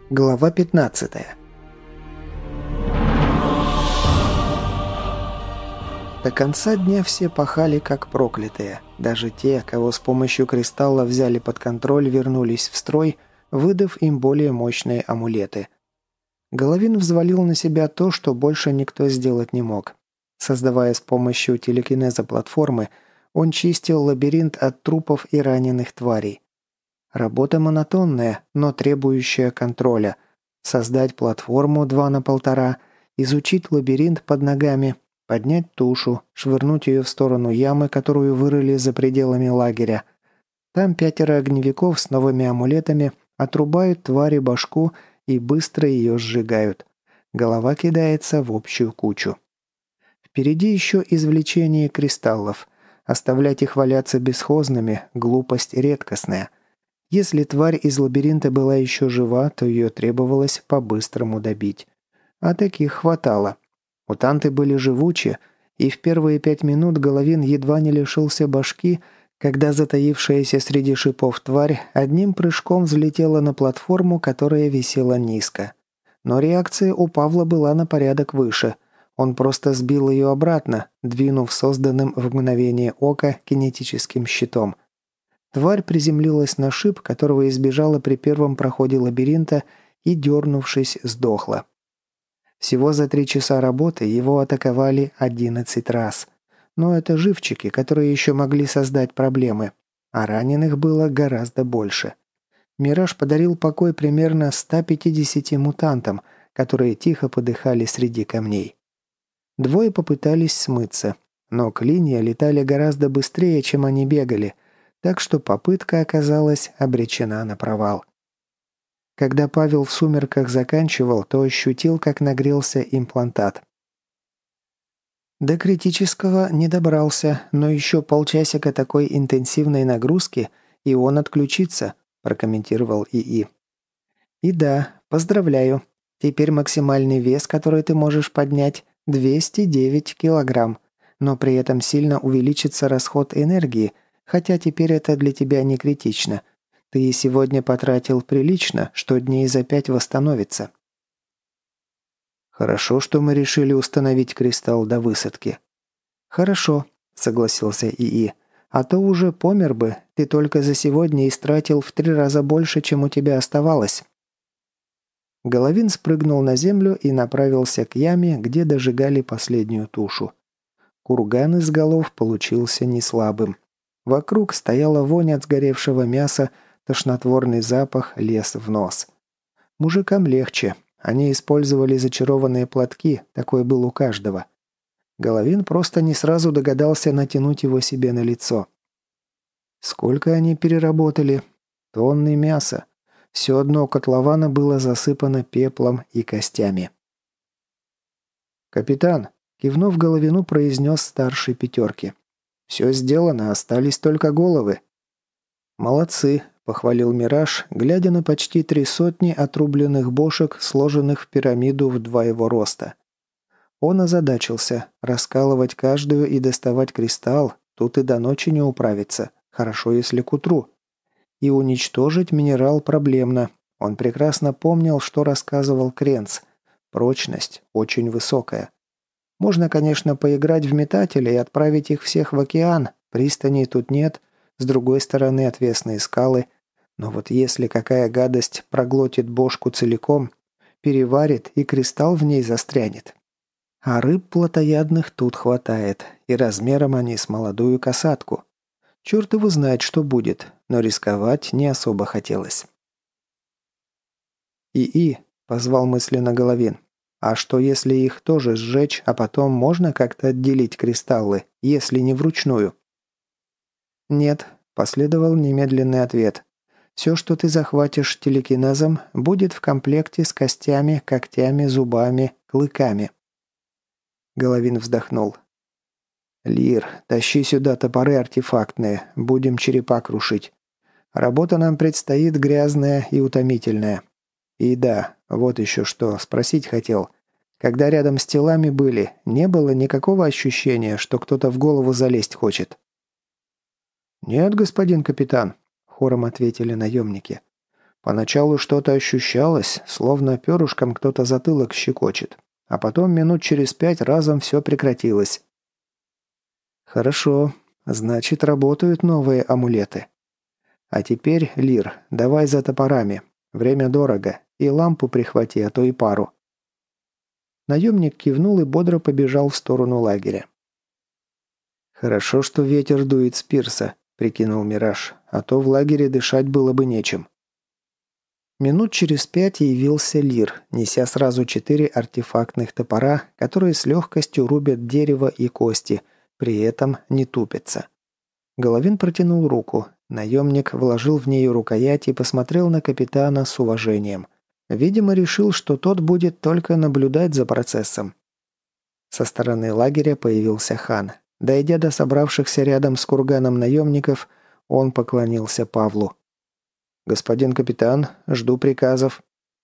Глава 15. До конца дня все пахали как проклятые. Даже те, кого с помощью кристалла взяли под контроль, вернулись в строй, выдав им более мощные амулеты. Головин взвалил на себя то, что больше никто сделать не мог. Создавая с помощью телекинеза платформы, он чистил лабиринт от трупов и раненых тварей. Работа монотонная, но требующая контроля. Создать платформу 2 на 1,5, изучить лабиринт под ногами, поднять тушу, швырнуть ее в сторону ямы, которую вырыли за пределами лагеря. Там 5 огневиков с новыми амулетами отрубают твари башку и быстро ее сжигают. Голова кидается в общую кучу. Впереди еще извлечение кристаллов. Оставлять их валяться бесхозными – глупость редкостная. Если тварь из лабиринта была еще жива, то ее требовалось по-быстрому добить. А таких хватало. Мутанты были живучи, и в первые 5 минут Головин едва не лишился башки, когда затаившаяся среди шипов тварь одним прыжком взлетела на платформу, которая висела низко. Но реакция у Павла была на порядок выше. Он просто сбил ее обратно, двинув созданным в мгновение ока кинетическим щитом. Тварь приземлилась на шип, которого избежала при первом проходе лабиринта, и, дернувшись, сдохла. Всего за 3 часа работы его атаковали 11 раз. Но это живчики, которые еще могли создать проблемы. А раненых было гораздо больше. Мираж подарил покой примерно 150 мутантам, которые тихо подыхали среди камней. 2 попытались смыться, но клинья летали гораздо быстрее, чем они бегали, так что попытка оказалась обречена на провал. Когда Павел в сумерках заканчивал, то ощутил, как нагрелся имплантат. До критического не добрался, но еще полчасика такой интенсивной нагрузки, и он отключится, прокомментировал ИИ. И да, поздравляю. Теперь максимальный вес, который ты можешь поднять, 209 килограмм, но при этом сильно увеличится расход энергии, хотя теперь это для тебя не критично. Ты сегодня потратил прилично, что дней за 5 восстановится. Хорошо, что мы решили установить кристалл до высадки. Хорошо, согласился ИИ. А то уже помер бы, ты только за сегодня истратил в 3 раза больше, чем у тебя оставалось. Головин спрыгнул на землю и направился к яме, где дожигали последнюю тушу. Курган из голов получился неслабым. Вокруг стояла вонь от сгоревшего мяса, тошнотворный запах лез в нос. Мужикам легче. Они использовали зачарованные платки, такой был у каждого. Головин просто не сразу догадался натянуть его себе на лицо. Сколько они переработали? Тонны мяса. Все дно котлована было засыпано пеплом и костями. «Капитан», кивнув Головину, произнес старший 5. «Все сделано, остались только головы». «Молодцы», – похвалил Мираж, глядя на почти 300 отрубленных бошек, сложенных в пирамиду в 2 его роста. Он озадачился. Раскалывать каждую и доставать кристалл, тут и до ночи не управиться. Хорошо, если к утру. И уничтожить минерал проблемно. Он прекрасно помнил, что рассказывал Кренц. Прочность очень высокая. Можно, конечно, поиграть в метателя и отправить их всех в океан. Пристаней тут нет. С другой стороны отвесные скалы. Но вот если какая гадость проглотит бошку целиком, переварит и кристалл в ней застрянет. А рыб плотоядных тут хватает. И размером они с молодую касатку. Черт его знает, что будет, но рисковать не особо хотелось. «ИИ», — позвал мысленно Головин. «А что, если их тоже сжечь, а потом можно как-то отделить кристаллы, если не вручную?» «Нет», — последовал немедленный ответ. «Все, что ты захватишь телекинезом, будет в комплекте с костями, когтями, зубами, клыками». Головин вздохнул. «Лир, тащи сюда топоры артефактные, будем черепа крушить. Работа нам предстоит грязная и утомительная. И да, вот еще что, спросить хотел. Когда рядом с телами были, не было никакого ощущения, что кто-то в голову залезть хочет?» «Нет, господин капитан», — хором ответили наемники. Поначалу что-то ощущалось, словно перышком кто-то затылок щекочет, а потом минут через 5 разом все прекратилось. Хорошо, значит, работают новые амулеты. А теперь, Лир, давай за топорами. Время дорого, и лампу прихвати, а то и пару. Наемник кивнул и бодро побежал в сторону лагеря. «Хорошо, что ветер дует с пирса», — прикинул Мираж, «а то в лагере дышать было бы нечем». Минут через 5 явился Лир, неся сразу 4 артефактных топора, которые с легкостью рубят дерево и кости, при этом не тупятся. Головин протянул руку. Наемник вложил в нее рукоять и посмотрел на капитана с уважением. Видимо, решил, что тот будет только наблюдать за процессом. Со стороны лагеря появился хан. Дойдя до собравшихся рядом с курганом наемников, он поклонился Павлу. «Господин капитан, жду приказов».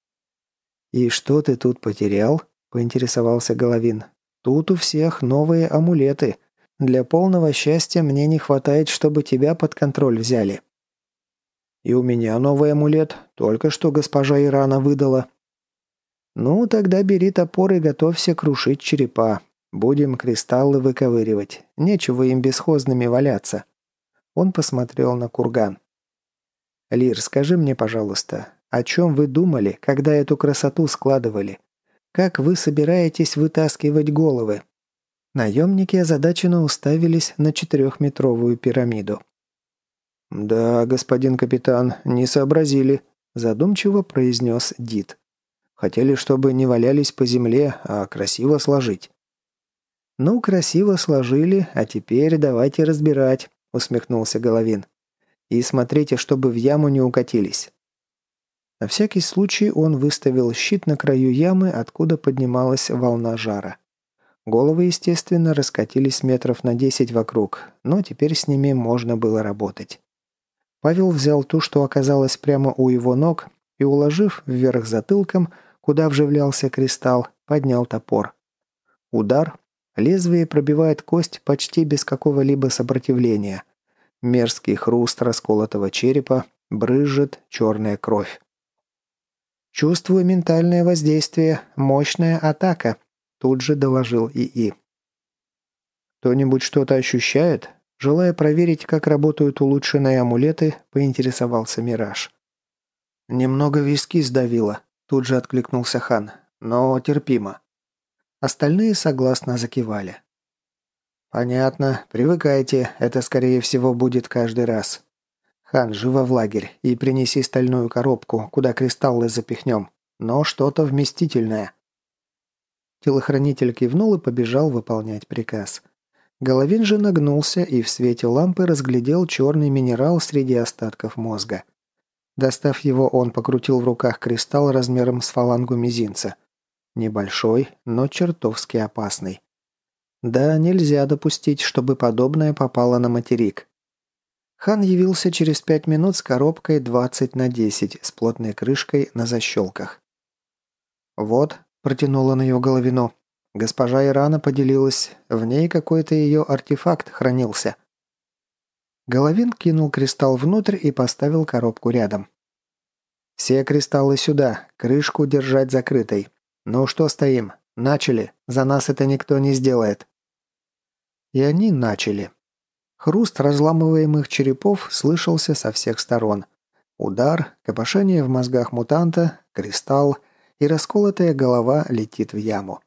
«И что ты тут потерял?» – поинтересовался Головин. «Тут у всех новые амулеты. Для полного счастья мне не хватает, чтобы тебя под контроль взяли». «И у меня новый амулет. Только что госпожа Ирана выдала». «Ну, тогда бери топор и готовься крушить черепа. Будем кристаллы выковыривать. Нечего им бесхозными валяться». Он посмотрел на курган. «Лир, скажи мне, пожалуйста, о чем вы думали, когда эту красоту складывали? Как вы собираетесь вытаскивать головы?» Наемники озадаченно уставились на 4-метровую пирамиду. «Да, господин капитан, не сообразили», – задумчиво произнес Дид. «Хотели, чтобы не валялись по земле, а красиво сложить». «Ну, красиво сложили, а теперь давайте разбирать», – усмехнулся Головин. «И смотрите, чтобы в яму не укатились». На всякий случай он выставил щит на краю ямы, откуда поднималась волна жара. Головы, естественно, раскатились метров на 10 вокруг, но теперь с ними можно было работать. Павел взял ту, что оказалась прямо у его ног, и, уложив вверх затылком, куда вживлялся кристалл, поднял топор. Удар. Лезвие пробивает кость почти без какого-либо сопротивления. Мерзкий хруст расколотого черепа, брызжет черная кровь. «Чувствую ментальное воздействие, мощная атака», – тут же доложил ИИ. «Кто-нибудь что-то ощущает?» Желая проверить, как работают улучшенные амулеты, поинтересовался Мираж. «Немного виски сдавило», – тут же откликнулся хан, – «но терпимо». Остальные согласно закивали. «Понятно, привыкайте, это скорее всего будет каждый раз. Хан, живо в лагерь и принеси стальную коробку, куда кристаллы запихнем, но что-то вместительное». Телохранитель кивнул и побежал выполнять приказ. Головин же нагнулся и в свете лампы разглядел черный минерал среди остатков мозга. Достав его, он покрутил в руках кристалл размером с фалангу мизинца. Небольшой, но чертовски опасный. Да, нельзя допустить, чтобы подобное попало на материк. Хан явился через 5 минут с коробкой 20×10 с плотной крышкой на защелках. «Вот», – протянула на ее Головину. Госпожа Ирана поделилась, в ней какой-то ее артефакт хранился. Головин кинул кристалл внутрь и поставил коробку рядом. «Все кристаллы сюда, крышку держать закрытой. Ну что стоим? Начали, за нас это никто не сделает». И они начали. Хруст разламываемых черепов слышался со всех сторон. Удар, копошение в мозгах мутанта, кристалл, и расколотая голова летит в яму.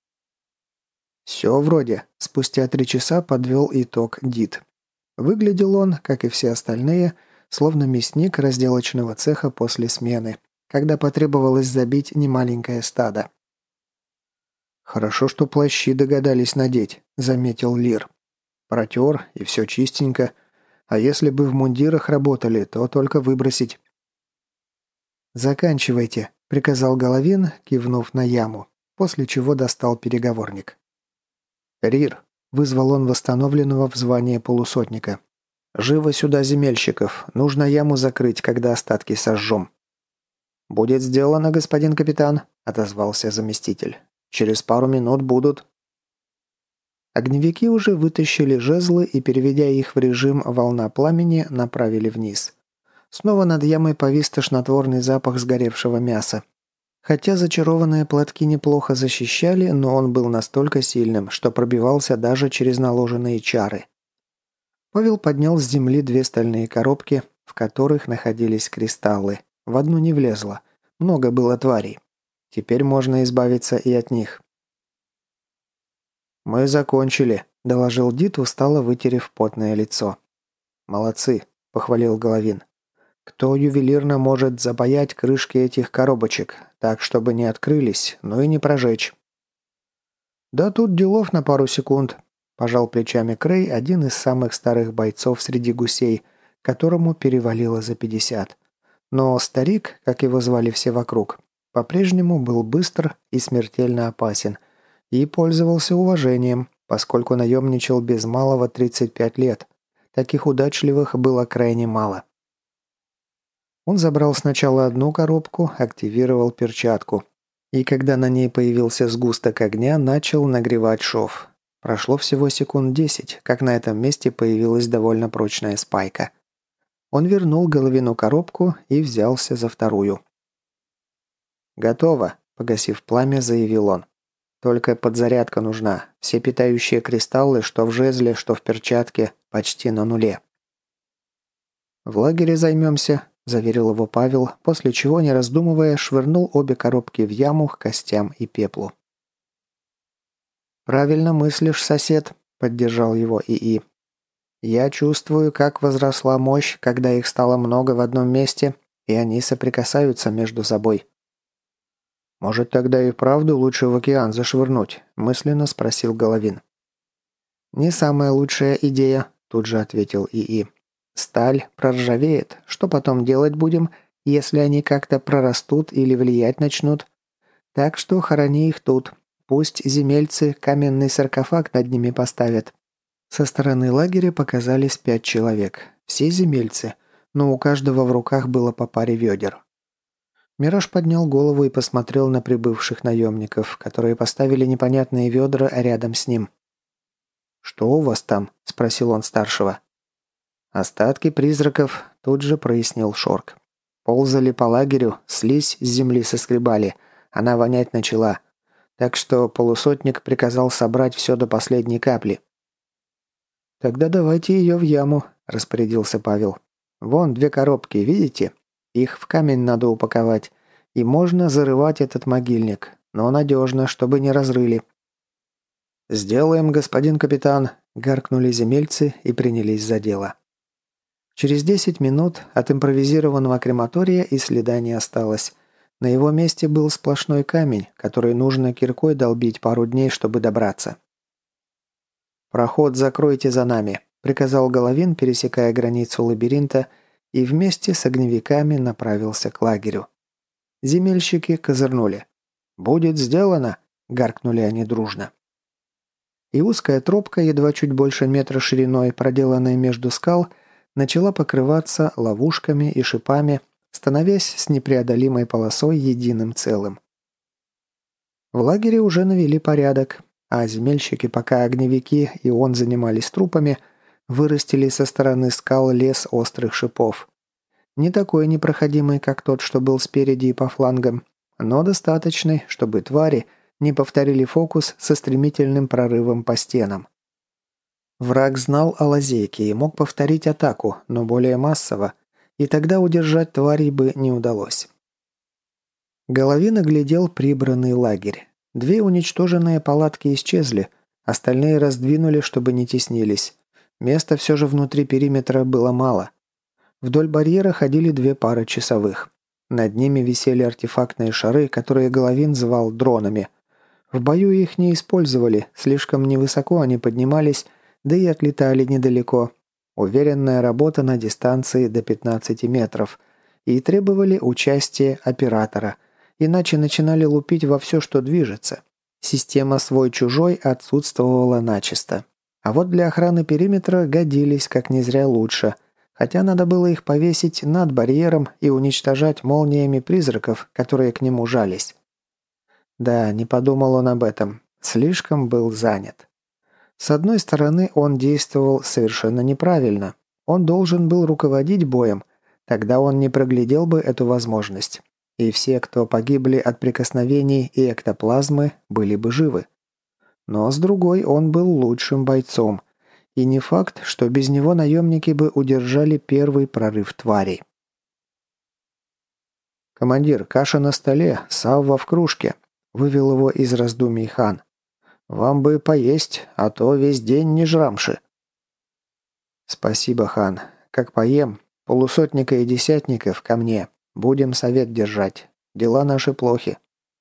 «Все вроде», – спустя 3 часа подвел итог Дид. Выглядел он, как и все остальные, словно мясник разделочного цеха после смены, когда потребовалось забить немаленькое стадо. «Хорошо, что плащи догадались надеть», – заметил Лир. «Протер, и все чистенько. А если бы в мундирах работали, то только выбросить». «Заканчивайте», – приказал Головин, кивнув на яму, после чего достал переговорник. «Рир», – вызвал он восстановленного в звании полусотника. «Живо сюда земельщиков. Нужно яму закрыть, когда остатки сожжем». «Будет сделано, господин капитан», – отозвался заместитель. «Через пару минут будут». Огневики уже вытащили жезлы и, переведя их в режим «волна пламени», направили вниз. Снова над ямой повис тошнотворный запах сгоревшего мяса. Хотя зачарованные платки неплохо защищали, но он был настолько сильным, что пробивался даже через наложенные чары. Павел поднял с земли 2 стальные коробки, в которых находились кристаллы. В одну не влезло. Много было тварей. Теперь можно избавиться и от них. «Мы закончили», – доложил Дит, устало вытерев потное лицо. «Молодцы», – похвалил Головин. «Кто ювелирно может запаять крышки этих коробочек, так, чтобы не открылись, но и не прожечь?» «Да тут делов на пару секунд», – пожал плечами Крей, один из самых старых бойцов среди гусей, которому перевалило за 50. Но старик, как его звали все вокруг, по-прежнему был быстр и смертельно опасен, и пользовался уважением, поскольку наемничал без малого 35 лет. Таких удачливых было крайне мало. Он забрал сначала одну коробку, активировал перчатку. И когда на ней появился сгусток огня, начал нагревать шов. Прошло всего секунд 10, как на этом месте появилась довольно прочная спайка. Он вернул Головину коробку и взялся за вторую. «Готово», – погасив пламя, заявил он. «Только подзарядка нужна. Все питающие кристаллы, что в жезле, что в перчатке, почти на нуле». «В лагере займемся», – заверил его Павел, после чего, не раздумывая, швырнул обе коробки в яму к костям и пеплу. «Правильно мыслишь, сосед», – поддержал его ИИ. «Я чувствую, как возросла мощь, когда их стало много в одном месте, и они соприкасаются между собой». «Может, тогда и правду лучше в океан зашвырнуть?» – мысленно спросил Головин. «Не самая лучшая идея», – тут же ответил ИИ. «Сталь проржавеет. Что потом делать будем, если они как-то прорастут или влиять начнут? Так что хорони их тут. Пусть земельцы каменный саркофаг над ними поставят». Со стороны лагеря показались 5 человек. Все земельцы, но у каждого в руках было по паре ведер. Мираж поднял голову и посмотрел на прибывших наемников, которые поставили непонятные ведра рядом с ним. «Что у вас там?» – спросил он старшего. «Остатки призраков», – тут же прояснил Шорк. «Ползали по лагерю, слизь с земли соскребали. Она вонять начала. Так что полусотник приказал собрать все до последней капли». «Тогда давайте ее в яму», – распорядился Павел. «Вон 2 коробки, видите? Их в камень надо упаковать. И можно зарывать этот могильник, но надежно, чтобы не разрыли». «Сделаем, господин капитан», – гаркнули земельцы и принялись за дело. Через 10 минут от импровизированного крематория и следа не осталось. На его месте был сплошной камень, который нужно киркой долбить пару дней, чтобы добраться. «Проход закройте за нами», – приказал Головин, пересекая границу лабиринта, и вместе с огневиками направился к лагерю. Земельщики козырнули. «Будет сделано», – гаркнули они дружно. И узкая тропка, едва чуть больше метра шириной, проделанная между скал, начала покрываться ловушками и шипами, становясь с непреодолимой полосой единым целым. В лагере уже навели порядок, а земельщики, пока огневики и он занимались трупами, вырастили со стороны скал лес острых шипов. Не такой непроходимый, как тот, что был спереди и по флангам, но достаточный, чтобы твари не повторили фокус со стремительным прорывом по стенам. Враг знал о лазейке и мог повторить атаку, но более массово, и тогда удержать тварей бы не удалось. Головин оглядел прибранный лагерь. 2 уничтоженные палатки исчезли, остальные раздвинули, чтобы не теснились. Места все же внутри периметра было мало. Вдоль барьера ходили 2 пары часовых. Над ними висели артефактные шары, которые Головин звал дронами. В бою их не использовали, слишком невысоко они поднимались, да и отлетали недалеко. Уверенная работа на дистанции до 15 метров. И требовали участия оператора, иначе начинали лупить во все, что движется. Система свой-чужой отсутствовала начисто. А вот для охраны периметра годились как не зря лучше, хотя надо было их повесить над барьером и уничтожать молниями призраков, которые к нему жались. Да, не подумал он об этом, слишком был занят. С одной стороны, он действовал совершенно неправильно. Он должен был руководить боем, Тогда он не проглядел бы эту возможность. И все, кто погибли от прикосновений и эктоплазмы, были бы живы. Но с другой, он был лучшим бойцом. И не факт, что без него наемники бы удержали первый прорыв тварей. «Командир, каша на столе, савва в кружке», – вывел его из раздумий хан. «Вам бы поесть, а то весь день не жрамши». «Спасибо, хан. Как поем, полусотника и десятников ко мне. Будем совет держать. Дела наши плохи».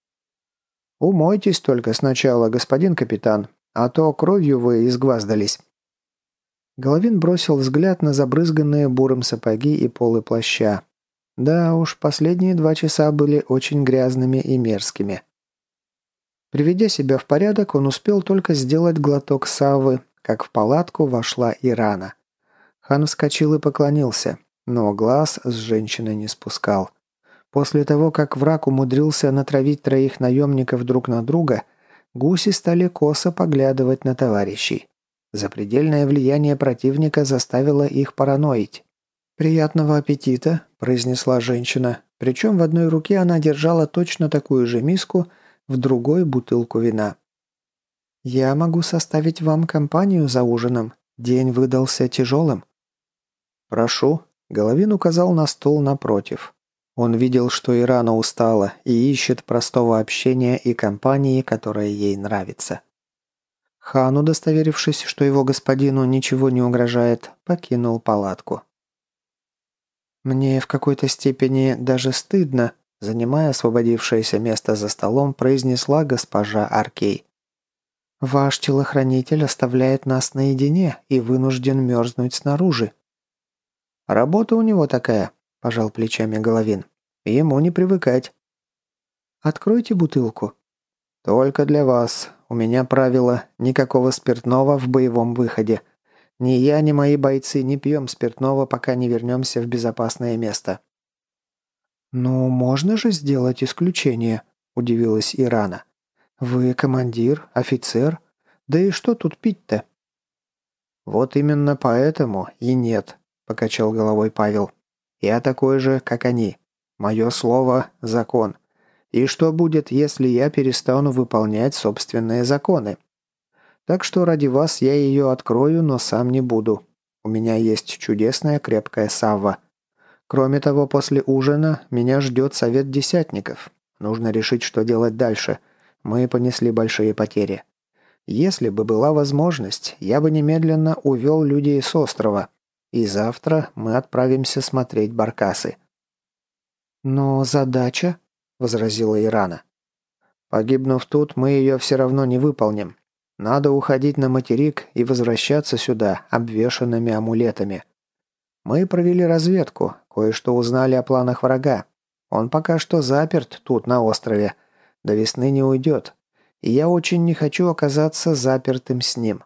«Умойтесь только сначала, господин капитан, а то кровью вы изгваздались». Головин бросил взгляд на забрызганные буром сапоги и полы плаща. Да уж, последние 2 часа были очень грязными и мерзкими. Приведя себя в порядок, он успел только сделать глоток саввы, как в палатку вошла Ирана. Хан вскочил и поклонился, но глаз с женщины не спускал. После того, как враг умудрился натравить 3 наемников друг на друга, гуси стали косо поглядывать на товарищей. Запредельное влияние противника заставило их параноить. «Приятного аппетита», – произнесла женщина, причем в одной руке она держала точно такую же миску, в другой – бутылку вина. «Я могу составить вам компанию за ужином. День выдался тяжелым». «Прошу», – Головин указал на стол напротив. Он видел, что Ирана устала и ищет простого общения и компании, которая ей нравится. Хан, удостоверившись, что его господину ничего не угрожает, покинул палатку. «Мне в какой-то степени даже стыдно», занимая освободившееся место за столом, произнесла госпожа Аркей. «Ваш телохранитель оставляет нас наедине и вынужден мерзнуть снаружи». «Работа у него такая», – пожал плечами Головин. «Ему не привыкать». «Откройте бутылку». «Только для вас. У меня правило – никакого спиртного в боевом выходе. Ни я, ни мои бойцы не пьем спиртного, пока не вернемся в безопасное место». «Ну, можно же сделать исключение», – удивилась Ирана. «Вы командир, офицер. Да и что тут пить-то?» «Вот именно поэтому и нет», – покачал головой Павел. «Я такой же, как они. Мое слово – закон. И что будет, если я перестану выполнять собственные законы? Так что ради вас я ее открою, но сам не буду. У меня есть чудесная крепкая савва. Кроме того, после ужина меня ждет совет десятников. Нужно решить, что делать дальше. Мы понесли большие потери. Если бы была возможность, я бы немедленно увел людей с острова. И завтра мы отправимся смотреть баркасы». «Но задача?» – возразила Ирана. «Погибнув тут, мы ее все равно не выполним. Надо уходить на материк и возвращаться сюда обвешанными амулетами. Мы провели разведку, кое-что узнали о планах врага. Он пока что заперт тут, на острове. До весны не уйдет. И я очень не хочу оказаться запертым с ним».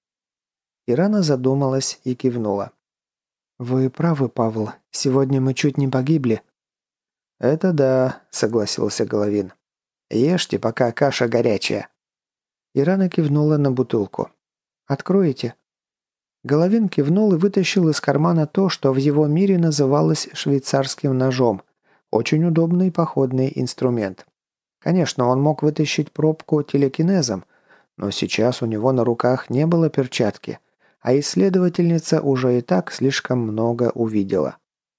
Ирана задумалась и кивнула. «Вы правы, Павел. Сегодня мы чуть не погибли». «Это да», — согласился Головин. «Ешьте, пока каша горячая». Ирана кивнула на бутылку. «Откроете?» Головин кивнул и вытащил из кармана то, что в его мире называлось швейцарским ножом. Очень удобный походный инструмент. Конечно, он мог вытащить пробку телекинезом, но сейчас у него на руках не было перчатки, а исследовательница уже и так слишком много увидела.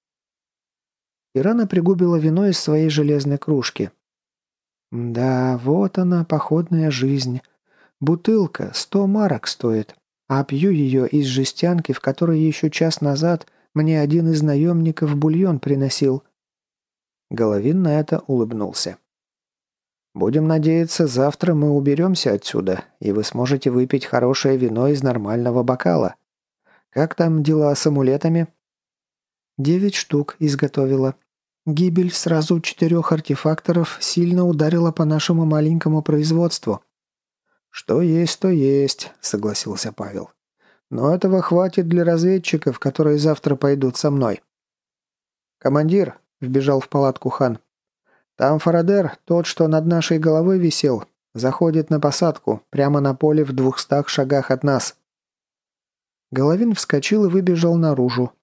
Ирана пригубила вино из своей железной кружки. «Да, вот она, походная жизнь. Бутылка 100 марок стоит, а пью ее из жестянки, в которой еще час назад мне один из наемников бульон приносил». Головин на это улыбнулся. «Будем надеяться, завтра мы уберемся отсюда, и вы сможете выпить хорошее вино из нормального бокала. Как там дела с амулетами?» 9 штук изготовила. Гибель сразу 4 артефакторов сильно ударила по нашему маленькому производству. «Что есть, то есть», — согласился Павел. «Но этого хватит для разведчиков, которые завтра пойдут со мной». «Командир», — вбежал в палатку хан, — «там Фарадер, тот, что над нашей головой висел, заходит на посадку, прямо на поле в 200 шагах от нас». Головин вскочил и выбежал наружу.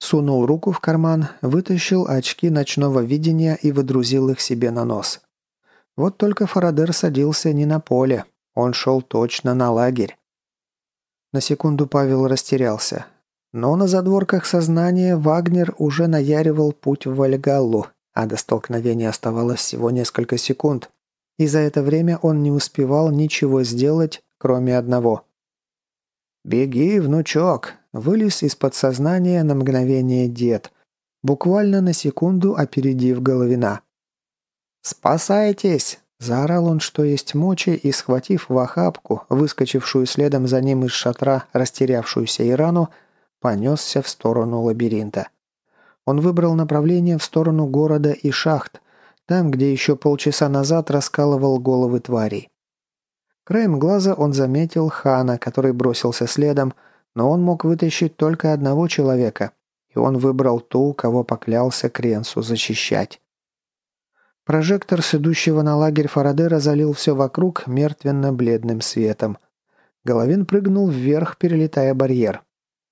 Сунул руку в карман, вытащил очки ночного видения и выдрузил их себе на нос. Вот только Фарадер садился не на поле, он шел точно на лагерь. На секунду Павел растерялся. Но на задворках сознания Вагнер уже наяривал путь в Вальгаллу, а до столкновения оставалось всего несколько секунд. И за это время он не успевал ничего сделать, кроме одного. «Беги, внучок!» – вылез из подсознания на мгновение дед, буквально на секунду опередив Головина. «Спасайтесь!» – заорал он, что есть мочи, и, схватив в охапку, выскочившую следом за ним из шатра растерявшуюся Ирану, понесся в сторону лабиринта. Он выбрал направление в сторону города и шахт, там, где еще полчаса назад раскалывал головы тварей. Краем глаза он заметил Хана, который бросился следом, но он мог вытащить только одного человека, и он выбрал ту, кого поклялся Кренсу защищать. Прожектор с идущего на лагерь Фарадера залил все вокруг мертвенно-бледным светом. Головин прыгнул вверх, перелетая барьер.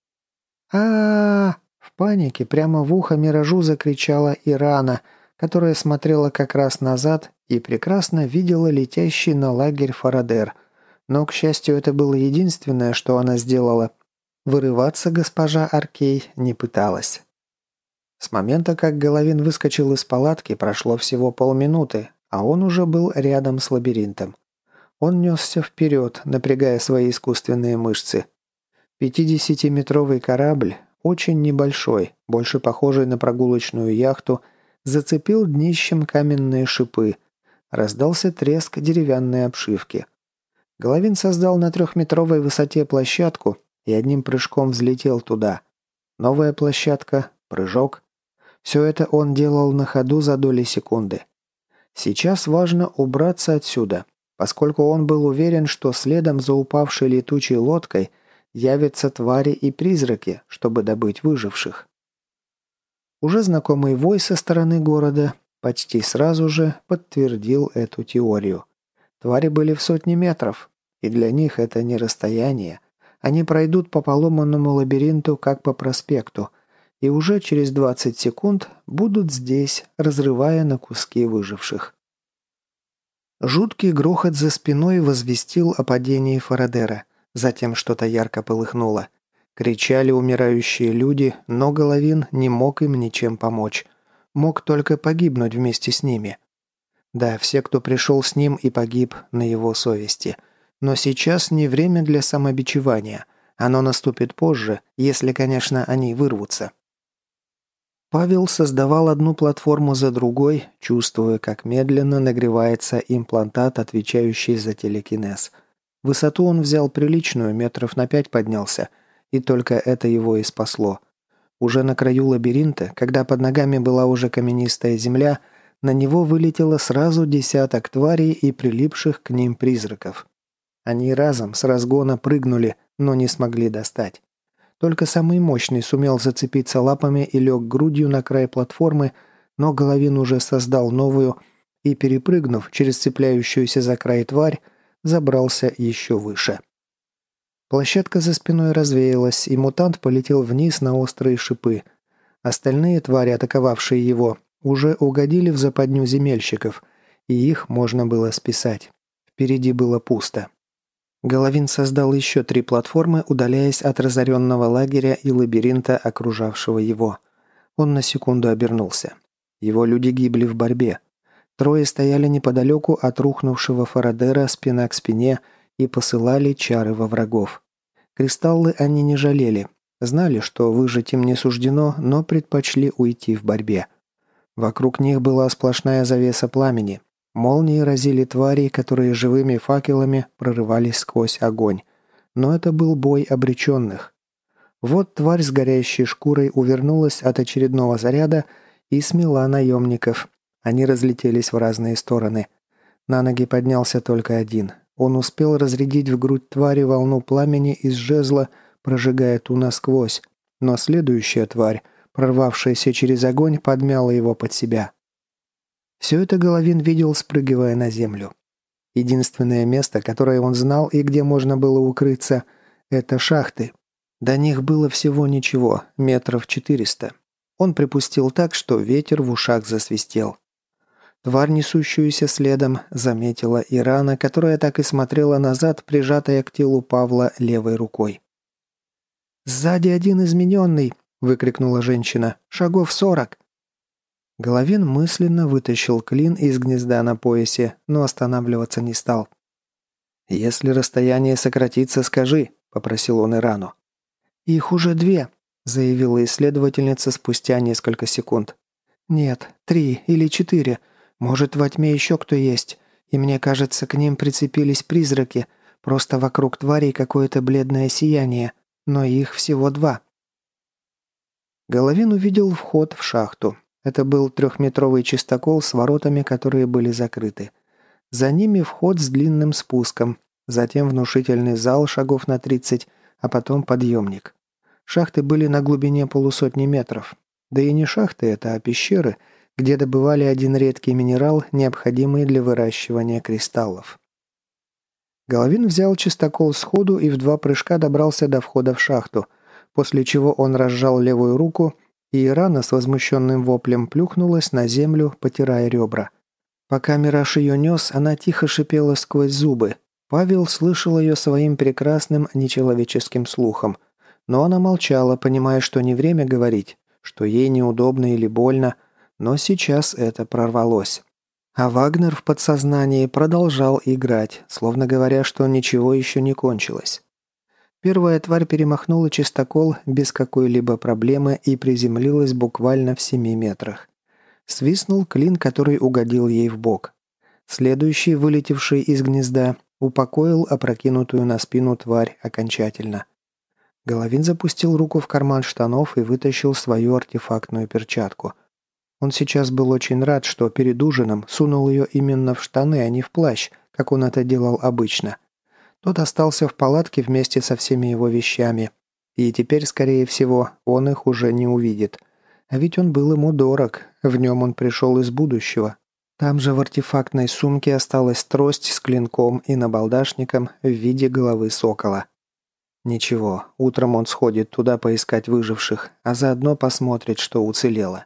а В панике прямо в ухо Миражу закричала Ирана, которая смотрела как раз назад и прекрасно видела летящий на лагерь Фарадер. Но, к счастью, это было единственное, что она сделала. Вырываться госпожа Аркей не пыталась. С момента, как Головин выскочил из палатки, прошло всего полминуты, а он уже был рядом с лабиринтом. Он несся вперед, напрягая свои искусственные мышцы. 50-метровый корабль, очень небольшой, больше похожий на прогулочную яхту, зацепил днищем каменные шипы. Раздался треск деревянной обшивки. Головин создал на 3-метровой высоте площадку и одним прыжком взлетел туда. Новая площадка, прыжок. Все это он делал на ходу за доли секунды. Сейчас важно убраться отсюда, поскольку он был уверен, что следом за упавшей летучей лодкой явятся твари и призраки, чтобы добыть выживших. Уже знакомый вой со стороны города почти сразу же подтвердил эту теорию. Твари были в сотни метров, и для них это не расстояние. Они пройдут по поломанному лабиринту, как по проспекту, и уже через 20 секунд будут здесь, разрывая на куски выживших. Жуткий грохот за спиной возвестил о падении Фарадера. Затем что-то ярко полыхнуло. Кричали умирающие люди, но Головин не мог им ничем помочь. Мог только погибнуть вместе с ними. Да, все, кто пришел с ним и погиб, на его совести. Но сейчас не время для самобичевания. Оно наступит позже, если, конечно, они вырвутся. Павел создавал одну платформу за другой, чувствуя, как медленно нагревается имплантат, отвечающий за телекинез. Высоту он взял приличную, метров на 5 поднялся, и только это его и спасло. Уже на краю лабиринта, когда под ногами была уже каменистая земля, на него вылетело сразу десяток тварей и прилипших к ним призраков. Они разом с разгона прыгнули, но не смогли достать. Только самый мощный сумел зацепиться лапами и лег грудью на край платформы, но Головин уже создал новую и, перепрыгнув через цепляющуюся за край тварь, забрался еще выше. Площадка за спиной развеялась, и мутант полетел вниз на острые шипы. Остальные твари, атаковавшие его, уже угодили в западню земельщиков, и их можно было списать. Впереди было пусто. Головин создал еще 3 платформы, удаляясь от разоренного лагеря и лабиринта, окружавшего его. Он на секунду обернулся. Его люди гибли в борьбе. 3 стояли неподалеку от рухнувшего Фарадера спина к спине и посылали чары во врагов. Кристаллы они не жалели. Знали, что выжить им не суждено, но предпочли уйти в борьбе. Вокруг них была сплошная завеса пламени. Молнии разили тварей, которые живыми факелами прорывались сквозь огонь. Но это был бой обреченных. Вот тварь с горящей шкурой увернулась от очередного заряда и смела наемников. Они разлетелись в разные стороны. На ноги поднялся только один. Он успел разрядить в грудь твари волну пламени из жезла, прожигая ту насквозь. Но следующая тварь, прорвавшаяся через огонь, подмяла его под себя. Все это Головин видел, спрыгивая на землю. Единственное место, которое он знал и где можно было укрыться, это шахты. До них было всего ничего, метров 400. Он припустил так, что ветер в ушах засвистел. Тварь, несущуюся следом, заметила Ирана, которая так и смотрела назад, прижатая к телу Павла левой рукой. «Сзади один измененный!» – выкрикнула женщина. «Шагов 40!» Головин мысленно вытащил клин из гнезда на поясе, но останавливаться не стал. «Если расстояние сократится, скажи», – попросил он Ирану. «Их уже 2», – заявила исследовательница спустя несколько секунд. «Нет, 3 или 4. Может, во тьме еще кто есть. И мне кажется, к ним прицепились призраки. Просто вокруг тварей какое-то бледное сияние. Но их всего 2». Головин увидел вход в шахту. Это был 3-метровый чистокол с воротами, которые были закрыты. За ними вход с длинным спуском. Затем внушительный зал шагов на 30, а потом подъемник. Шахты были на глубине 150 метров. Да и не шахты это, а пещеры, где добывали один редкий минерал, необходимый для выращивания кристаллов. Головин взял чистокол сходу и в 2 прыжка добрался до входа в шахту, после чего он разжал левую руку, и Ирана с возмущенным воплем плюхнулась на землю, потирая ребра. Пока Мираж ее нес, она тихо шипела сквозь зубы. Павел слышал ее своим прекрасным нечеловеческим слухом, но она молчала, понимая, что не время говорить, что ей неудобно или больно, но сейчас это прорвалось. А Вагнер в подсознании продолжал играть, словно говоря, что ничего еще не кончилось. Первая тварь перемахнула чистокол без какой-либо проблемы и приземлилась буквально в 7 метрах. Свистнул клин, который угодил ей в бок. Следующий, вылетевший из гнезда, упокоил опрокинутую на спину тварь окончательно. Головин запустил руку в карман штанов и вытащил свою артефактную перчатку. Он сейчас был очень рад, что перед ужином сунул ее именно в штаны, а не в плащ, как он это делал обычно. Тот остался в палатке вместе со всеми его вещами. И теперь, скорее всего, он их уже не увидит. А ведь он был ему дорог, в нем он пришел из будущего. Там же в артефактной сумке осталась трость с клинком и набалдашником в виде головы сокола. Ничего, утром он сходит туда поискать выживших, а заодно посмотрит, что уцелело.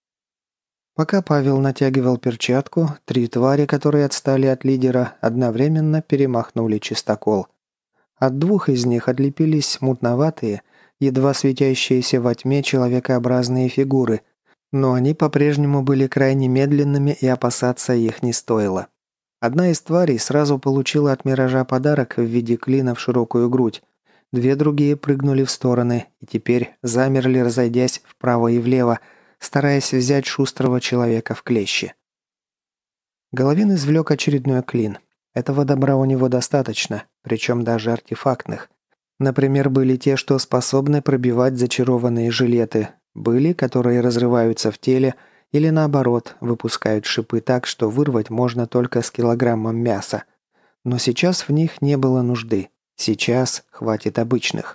Пока Павел натягивал перчатку, 3 твари, которые отстали от лидера, одновременно перемахнули чистокол. От 2 из них отлепились мутноватые, едва светящиеся во тьме человекообразные фигуры, но они по-прежнему были крайне медленными и опасаться их не стоило. Одна из тварей сразу получила от Миража подарок в виде клина в широкую грудь. 2 другие прыгнули в стороны и теперь замерли, разойдясь вправо и влево, стараясь взять шустрого человека в клещи. Головин извлек очередной клин. Этого добра у него достаточно, причем даже артефактных. Например, были те, что способны пробивать зачарованные жилеты, были, которые разрываются в теле или наоборот, выпускают шипы так, что вырвать можно только с килограммом мяса. Но сейчас в них не было нужды. Сейчас хватит обычных.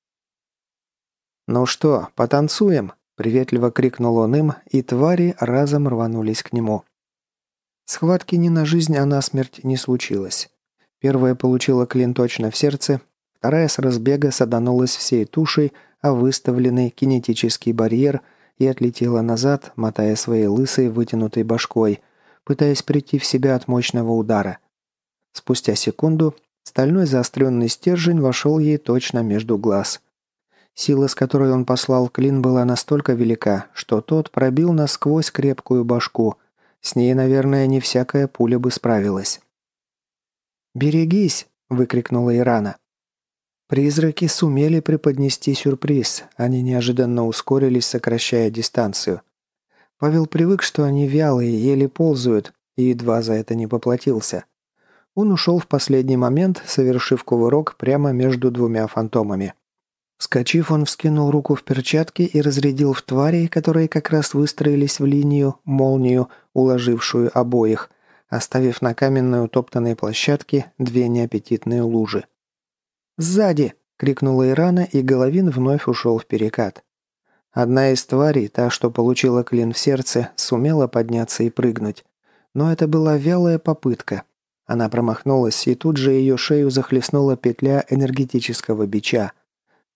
«Ну что, потанцуем?» – приветливо крикнул он им, и твари разом рванулись к нему. Схватки ни на жизнь, а на смерть не случилось. Первая получила клин точно в сердце, вторая с разбега саданулась всей тушей, а выставленный кинетический барьер и отлетела назад, мотая своей лысой вытянутой башкой, пытаясь прийти в себя от мощного удара. Спустя секунду стальной заостренный стержень вошел ей точно между глаз. Сила, с которой он послал клин, была настолько велика, что тот пробил насквозь крепкую башку. С ней, наверное, не всякая пуля бы справилась. «Берегись!» – выкрикнула Ирана. Призраки сумели преподнести сюрприз. Они неожиданно ускорились, сокращая дистанцию. Павел привык, что они вялые, еле ползают, и едва за это не поплатился. Он ушел в последний момент, совершив кувырок прямо между 2 фантомами. Вскочив, он вскинул руку в перчатке и разрядил в тварей, которые как раз выстроились в линию, молнию, уложившую обоих, оставив на каменной утоптанной площадке 2 неаппетитные лужи. «Сзади!» — крикнула Ирана, и Головин вновь ушел в перекат. Одна из тварей, та, что получила клин в сердце, сумела подняться и прыгнуть. Но это была вялая попытка. Она промахнулась, и тут же ее шею захлестнула петля энергетического бича.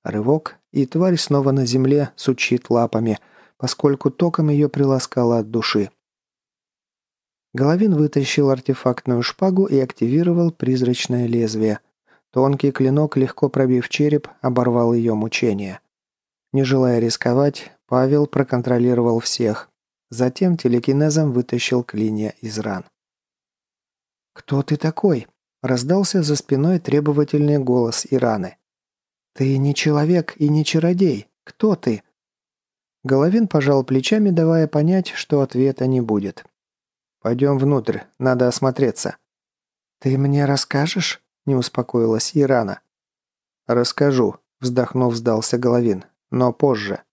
Рывок, и тварь снова на земле сучит лапами, поскольку током ее приласкало от души. Головин вытащил артефактную шпагу и активировал призрачное лезвие. Тонкий клинок, легко пробив череп, оборвал ее мучение. Не желая рисковать, Павел проконтролировал всех. Затем телекинезом вытащил клинья из ран. «Кто ты такой?» – раздался за спиной требовательный голос Ираны. «Ты не человек и не чародей. Кто ты?» Головин пожал плечами, давая понять, что ответа не будет. «Пойдем внутрь, надо осмотреться». «Ты мне расскажешь?» – не успокоилась Ирана. «Расскажу», – вздохнув, сдался Головин. «Но позже».